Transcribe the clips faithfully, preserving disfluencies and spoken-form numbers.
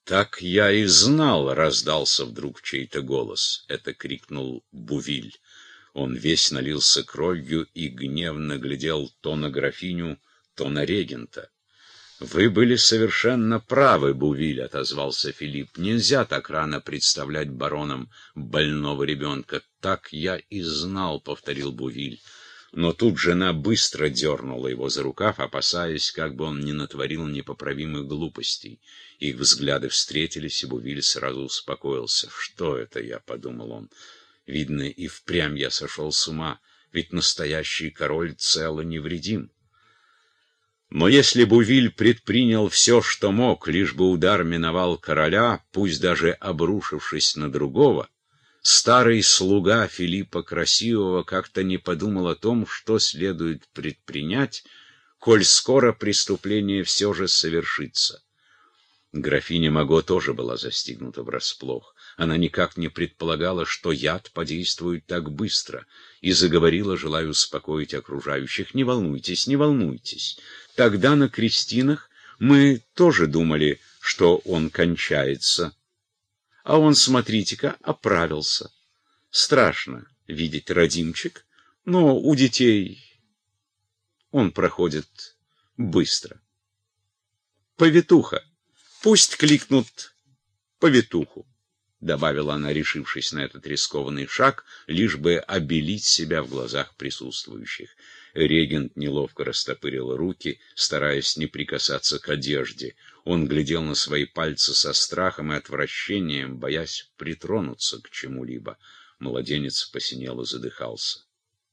«Так я и знал!» — раздался вдруг чей-то голос. Это крикнул Бувиль. Он весь налился кровью и гневно глядел то на графиню, то на регента. «Вы были совершенно правы, Бувиль», — отозвался Филипп. «Нельзя так рано представлять баронам больного ребенка». «Так я и знал», — повторил Бувиль. Но тут жена быстро дернула его за рукав, опасаясь, как бы он не натворил непоправимых глупостей. Их взгляды встретились, и Бувиль сразу успокоился. «Что это я?» — подумал он. «Видно, и впрямь я сошел с ума, ведь настоящий король цел и невредим». Но если Бувиль предпринял все, что мог, лишь бы удар миновал короля, пусть даже обрушившись на другого, старый слуга Филиппа Красивого как-то не подумал о том, что следует предпринять, коль скоро преступление все же совершится. Графиня Маго тоже была застигнута врасплох. Она никак не предполагала, что яд подействует так быстро, и заговорила, желая успокоить окружающих. «Не волнуйтесь, не волнуйтесь. Тогда на крестинах мы тоже думали, что он кончается. А он, смотрите-ка, оправился. Страшно видеть родимчик, но у детей он проходит быстро. Повитуха. Пусть кликнут повитуху», — добавила она, решившись на этот рискованный шаг, лишь бы обелить себя в глазах присутствующих. Регент неловко растопырил руки, стараясь не прикасаться к одежде. Он глядел на свои пальцы со страхом и отвращением, боясь притронуться к чему-либо. Младенец посинел и задыхался.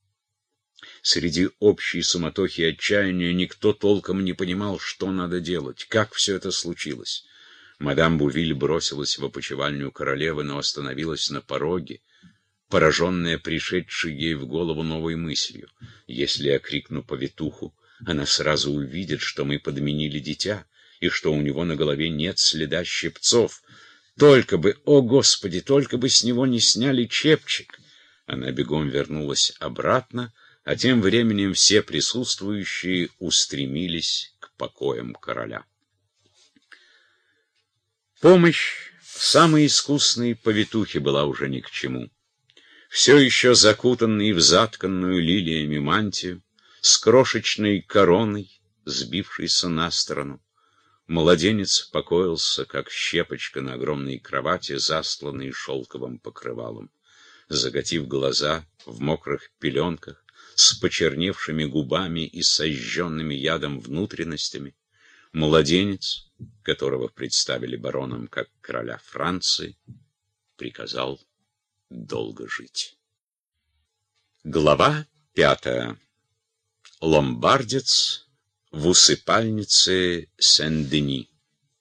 Среди общей суматохи и отчаяния никто толком не понимал, что надо делать, как все это случилось. Мадам Бувиль бросилась в опочивальню королевы, но остановилась на пороге, пораженная пришедшей ей в голову новой мыслью. «Если я крикну повитуху, она сразу увидит, что мы подменили дитя, и что у него на голове нет следа щипцов. Только бы, о Господи, только бы с него не сняли чепчик!» Она бегом вернулась обратно, а тем временем все присутствующие устремились к покоям короля. Помощь самой искусной повитухи была уже ни к чему. Все еще закутанный в затканную лилиями мантию, с крошечной короной, сбившейся на сторону, младенец покоился, как щепочка на огромной кровати, застланной шелковым покрывалом. Закатив глаза в мокрых пеленках, с почерневшими губами и сожженными ядом внутренностями, младенец, которого представили бароном как короля Франции, приказал долго жить. Глава пятая. Ломбардец в усыпальнице Сен-Дени.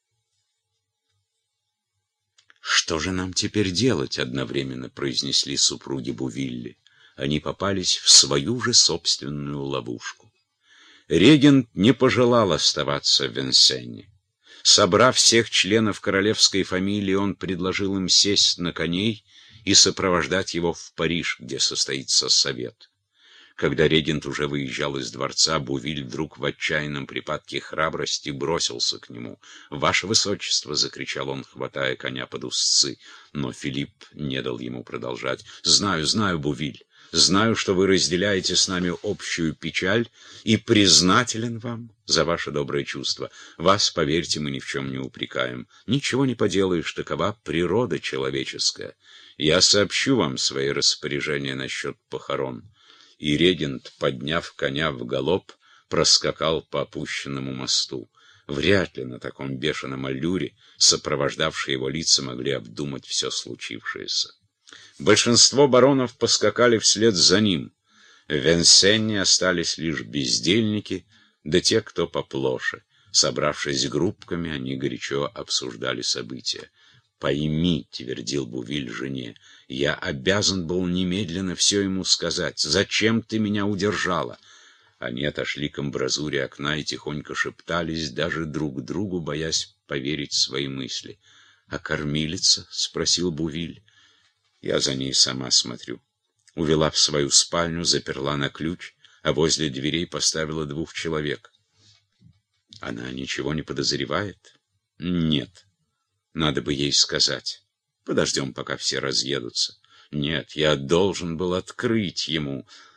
«Что же нам теперь делать?» — одновременно произнесли супруги Бувилли. Они попались в свою же собственную ловушку. Регент не пожелал оставаться в Венсене. Собрав всех членов королевской фамилии, он предложил им сесть на коней и сопровождать его в Париж, где состоится совет. Когда регент уже выезжал из дворца, Бувиль вдруг в отчаянном припадке храбрости бросился к нему. «Ваше высочество!» — закричал он, хватая коня под узцы. Но Филипп не дал ему продолжать. «Знаю, знаю, Бувиль. Знаю, что вы разделяете с нами общую печаль, и признателен вам за ваше доброе чувство. Вас, поверьте, мы ни в чем не упрекаем. Ничего не поделаешь, такова природа человеческая. Я сообщу вам свои распоряжения насчет похорон». И регент, подняв коня в галоп, проскакал по опущенному мосту. Вряд ли на таком бешеном аллюре сопровождавшие его лица могли обдумать все случившееся. Большинство баронов поскакали вслед за ним. В Венсене остались лишь бездельники, да те, кто поплоше. Собравшись группками, они горячо обсуждали события. «Пойми», — твердил Бувиль жене, — «я обязан был немедленно все ему сказать. Зачем ты меня удержала?» Они отошли к амбразуре окна и тихонько шептались, даже друг другу, боясь поверить в свои мысли. «А кормилица?» — спросил Бувиль. «Я за ней сама смотрю». Увела в свою спальню, заперла на ключ, а возле дверей поставила двух человек. «Она ничего не подозревает?» «Нет». Надо бы ей сказать. Подождем, пока все разъедутся. Нет, я должен был открыть ему.